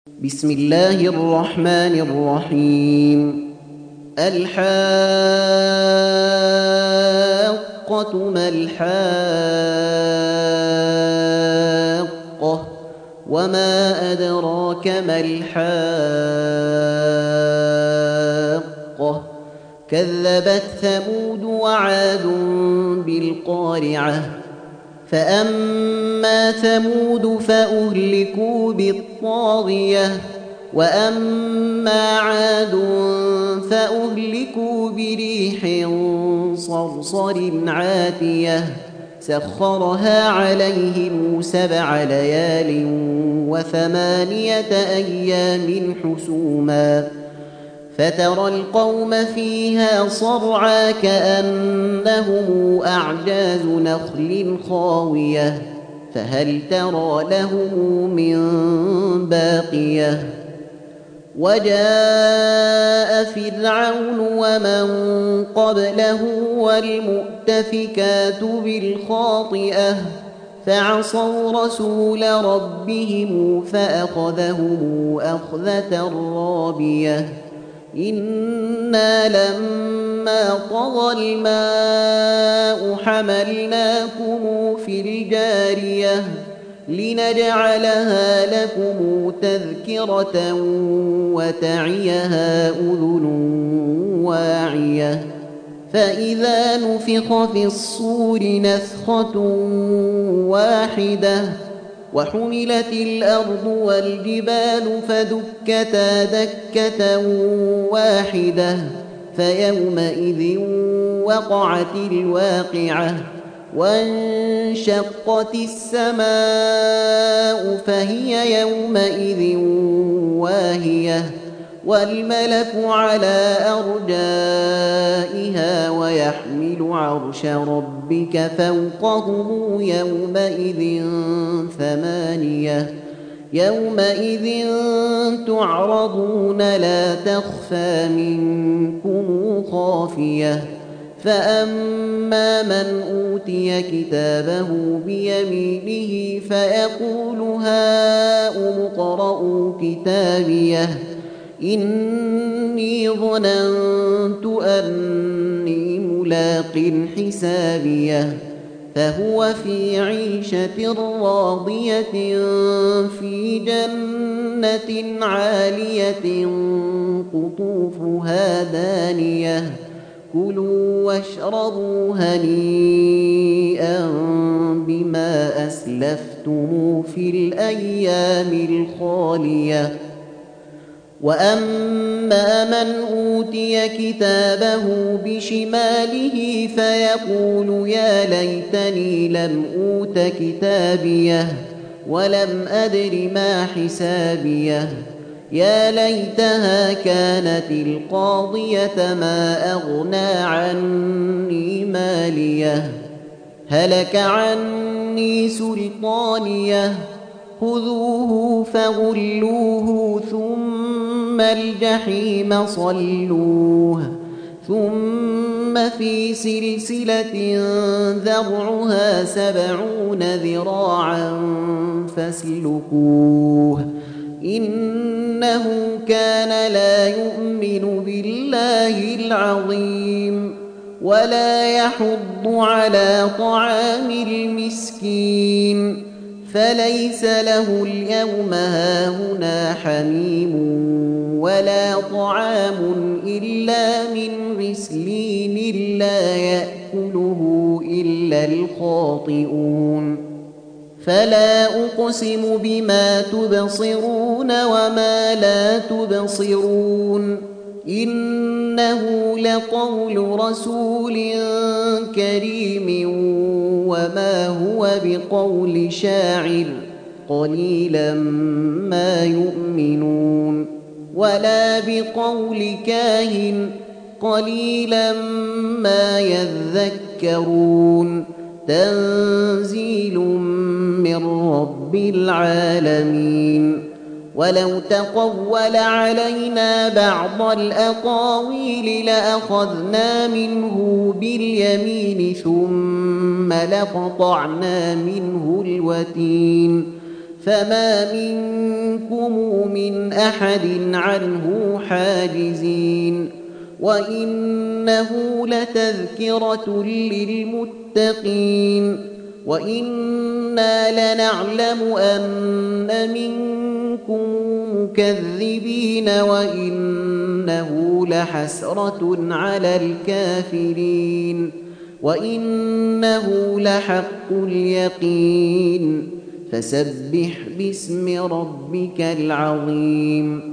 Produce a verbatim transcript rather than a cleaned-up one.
بسم الله الرحمن الرحيم. الحاقة ما الحاقة وما أدراك ما الحاقة كذبت ثمود وعاد بالقارعة فأما ثمود فأهلكوا بالطاغية وأما عاد فأهلكوا بريح صرصر عاتية سخرها عليهم سبع ليال وثمانية أيام حسوما فترى القوم فيها صرعى كأنهم أعجاز نخل خاوية فهل ترى لهم من باقية وجاء فرعون ومن قبله والمؤتفكات بالخاطئة فعصوا رسول ربهم فأخذهم أخذة رابية إنا لما طغى الماء حملناكم في الجارية لنجعلها لكم تذكرة وتعيها أذن واعية فإذا نفخ في الصور نفخة واحدة وحملت الأرض والجبال فدكتا دكة واحدة فيومئذ وقعت الواقعة وانشقت السماء فهي يومئذ واهية والملك على أرجائها ويحمل عرش ربك فوقهم يومئذ ثمانية يومئذ تعرضون لا تخفى منكم خافية فأما من أوتي كتابه بيمينه فيقول هاؤم اقرءوا كتابيه إني ظننت أني ملاق حسابيه فهو في عيشة راضية في جنة عالية قطوفها دانية كلوا واشربوا هنيئا بما أسلفتم في الأيام الخالية وأما من أوتي كتابه بشماله فيقول يا ليتني لم أوت كتابيه ولم أدر ما حسابيه يا ليتها كانت القاضية ما أغنى عني ماليه هلك عني سلطانيه خذوه فغلوه ثم الجحيم صلوه ثم في سلسلة ذرعها سبعون ذراعا فاسلكوه إنه كان لا يؤمن بالله العظيم ولا يحض على طعام المسكين فليس له اليوم هاهنا حميم ولا طعام إلا من غسلين لا يأكله إلا الخاطئون فلا أقسم بما تبصرون وما لا تبصرون إنه لقول رسول كريم وما هو بقول شاعر قليلا ما يؤمنون ولا بقول كاهن قليلا ما يذكرون تنزيل من رب العالمين ولو تقول علينا بعض الأقاويل لأخذنا منه باليمين ثم لقطعنا منه الوتين فما منكم من أحد عنه حاجزين وإنه لتذكرة للمتقين وإنا لنعلم أن منكم مكذبين وإنه لحسرة على الكافرين وإنه لحق اليقين فسبح باسم ربك العظيم